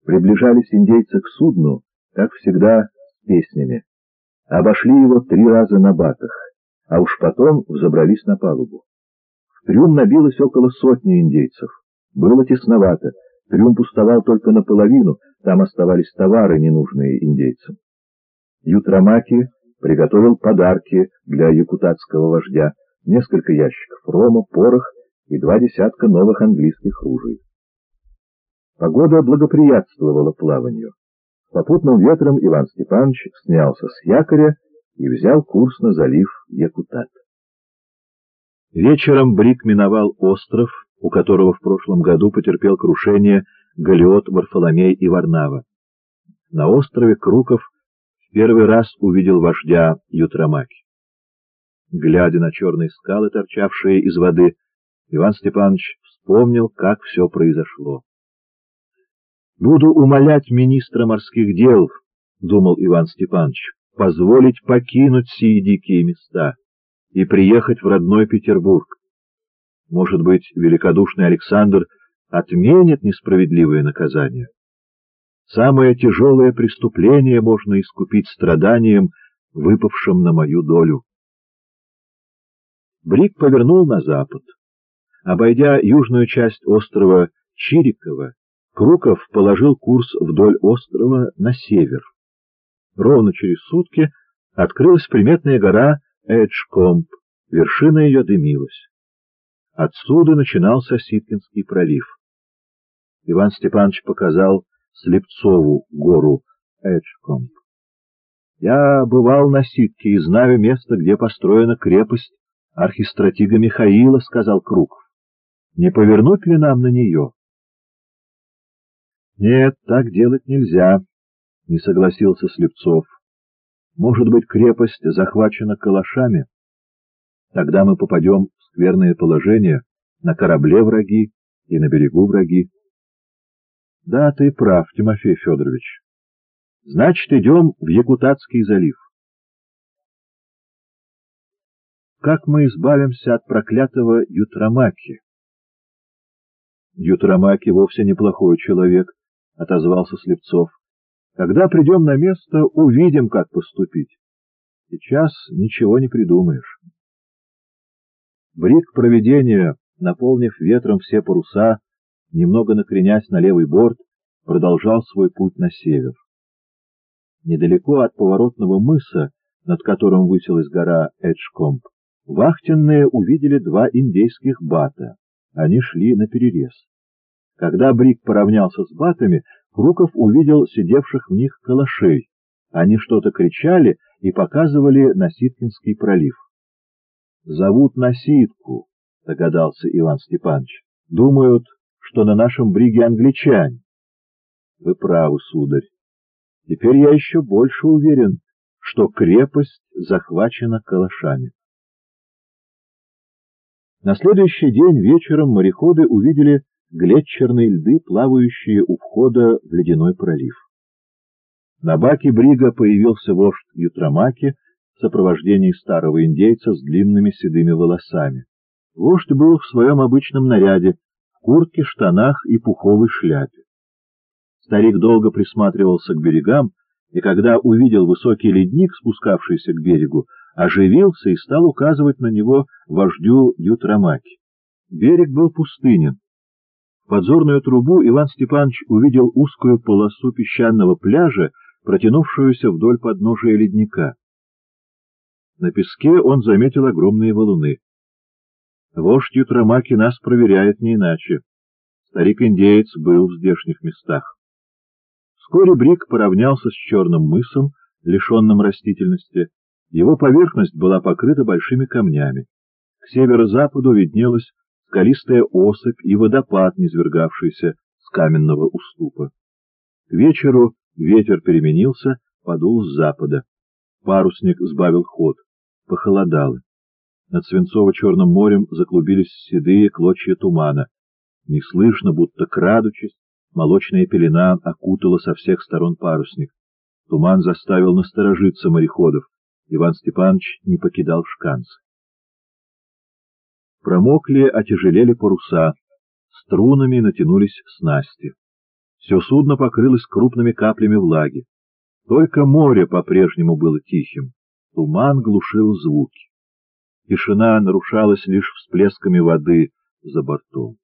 Приближались индейцы к судну, как всегда, с песнями. Обошли его 3 раза на батах, а уж потом взобрались на палубу. В трюм набилось около 100 индейцев. Было тесновато, трюм пустовал только наполовину, там оставались товары, ненужные индейцам. Ютрамаки приготовил подарки для якутатского вождя, несколько ящиков рома, порох и 2 десятка новых английских ружей. Погода благоприятствовала плаванию. Попутным ветром Иван Степанович снялся с якоря и взял курс на залив Якутат. Вечером Брик миновал остров, у которого в прошлом году потерпел крушение галеот Варфоломей и Варнава. На острове Круков в первый раз увидел вождя Ютрамаки. Глядя на черные скалы, торчавшие из воды, Иван Степанович вспомнил, как все произошло. «Буду умолять министра морских дел, — думал Иван Степанович, — позволить покинуть сии дикие места и приехать в родной Петербург. Может быть, великодушный Александр отменит несправедливое наказание. Самое тяжелое преступление можно искупить страданием, выпавшим на мою долю». Брик повернул на запад. Обойдя южную часть острова Чириково, Круков положил курс вдоль острова на север. Ровно через сутки открылась приметная гора Эджкомб, вершина ее дымилась. Отсюда начинался Ситкинский пролив. Иван Степанович показал Слепцову гору Эджкомб. «Я бывал на Ситке и знаю место, где построена крепость архистратига Михаила, — сказал Круков. — Не повернуть ли нам на нее? — Нет, так делать нельзя, — не согласился Слепцов. — Может быть, крепость захвачена калашами? Тогда мы попадем в скверное положение, на корабле враги и на берегу враги. — Да, ты прав, Тимофей Федорович. Значит, идем в Якутатский залив. Как мы избавимся от проклятого Ютрамаки? — Ютрамаки вовсе неплохой человек, — отозвался Слепцов. — Когда придем на место, увидим, как поступить. Сейчас ничего не придумаешь. Брик провидения, наполнив ветром все паруса, немного накренясь на левый борт, продолжал свой путь на север. Недалеко от поворотного мыса, над которым высилась гора Эджкомб, вахтенные увидели 2 индейских бата. Они шли наперерез. Когда Брик поравнялся с батами, Круков увидел сидевших в них калашей. Они что-то кричали и показывали на Ситкинский пролив. — Зовут на Ситку, — догадался Иван Степанович. — Думают, что на нашем бриге англичане. — Вы правы, сударь. Теперь я еще больше уверен, что крепость захвачена калашами. На следующий день вечером мореходы увидели глетчерные льды, плавающие у входа в ледяной пролив. На баке брига появился вождь Ютрамаки в сопровождении старого индейца с длинными седыми волосами. Вождь был в своем обычном наряде, в куртке, штанах и пуховой шляпе. Старик долго присматривался к берегам, и когда увидел высокий ледник, спускавшийся к берегу, оживился и стал указывать на него вождю Ютрамаки. Берег был пустынен. В подзорную трубу Иван Степанович увидел узкую полосу песчаного пляжа, протянувшуюся вдоль подножия ледника. На песке он заметил огромные валуны. Вождь Ютрамаки нас проверяет не иначе. Старик-индеец был в здешних местах. Вскоре Брик поравнялся с черным мысом, лишенным растительности. Его поверхность была покрыта большими камнями. К северо-западу виднелась скалистая осыпь и водопад, низвергавшийся с каменного уступа. К вечеру ветер переменился, подул с запада. Парусник сбавил ход. Похолодало. Над свинцово-черным морем заклубились седые клочья тумана. Неслышно, будто крадучись, молочная пелена окутала со всех сторон парусник. Туман заставил насторожиться мореходов. Иван Степанович не покидал шканцы. Промокли, отяжелели паруса, струнами натянулись снасти. Все судно покрылось крупными каплями влаги. Только море по-прежнему было тихим, туман глушил звуки. Тишина нарушалась лишь всплесками воды за бортом.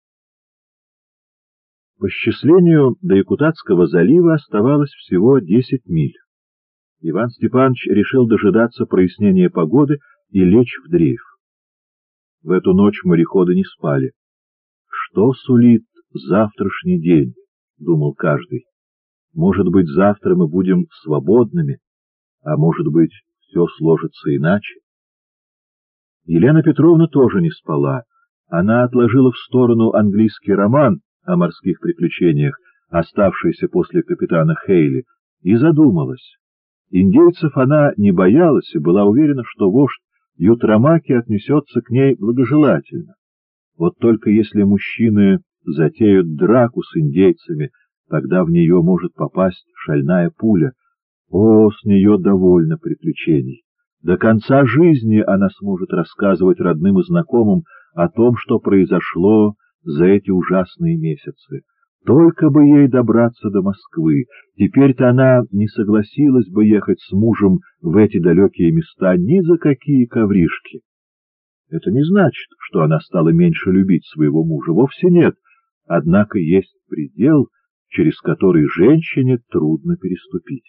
По счислению до Якутатского залива оставалось всего 10 миль. Иван Степанович решил дожидаться прояснения погоды и лечь в дрейф. В эту ночь мореходы не спали. «Что сулит завтрашний день?» — думал каждый. «Может быть, завтра мы будем свободными, а может быть, все сложится иначе». Елена Петровна тоже не спала. Она отложила в сторону английский роман о морских приключениях, оставшийся после капитана Хейли, и задумалась. Индейцев она не боялась и была уверена, что вождь Ютрамаки отнесется к ней благожелательно. Вот только если мужчины затеют драку с индейцами, тогда в нее может попасть шальная пуля. О, с нее довольно приключений. До конца жизни она сможет рассказывать родным и знакомым о том, что произошло за эти ужасные месяцы. Только бы ей добраться до Москвы. Теперь-то она не согласилась бы ехать с мужем в эти далекие места ни за какие ковришки. Это не значит, что она стала меньше любить своего мужа. Вовсе нет. Однако есть предел, через который женщине трудно переступить.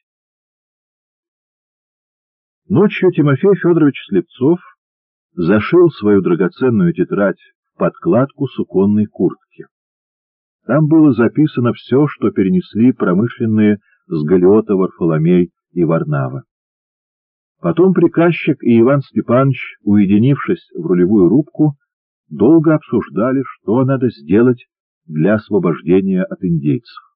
Ночью Тимофей Федорович Слепцов зашил свою драгоценную тетрадь в подкладку суконной куртки. Там было записано все, что перенесли промышленные с Галиота Варфоломей и Варнава. Потом приказчик и Иван Степанович, уединившись в рулевую рубку, долго обсуждали, что надо сделать для освобождения от индейцев.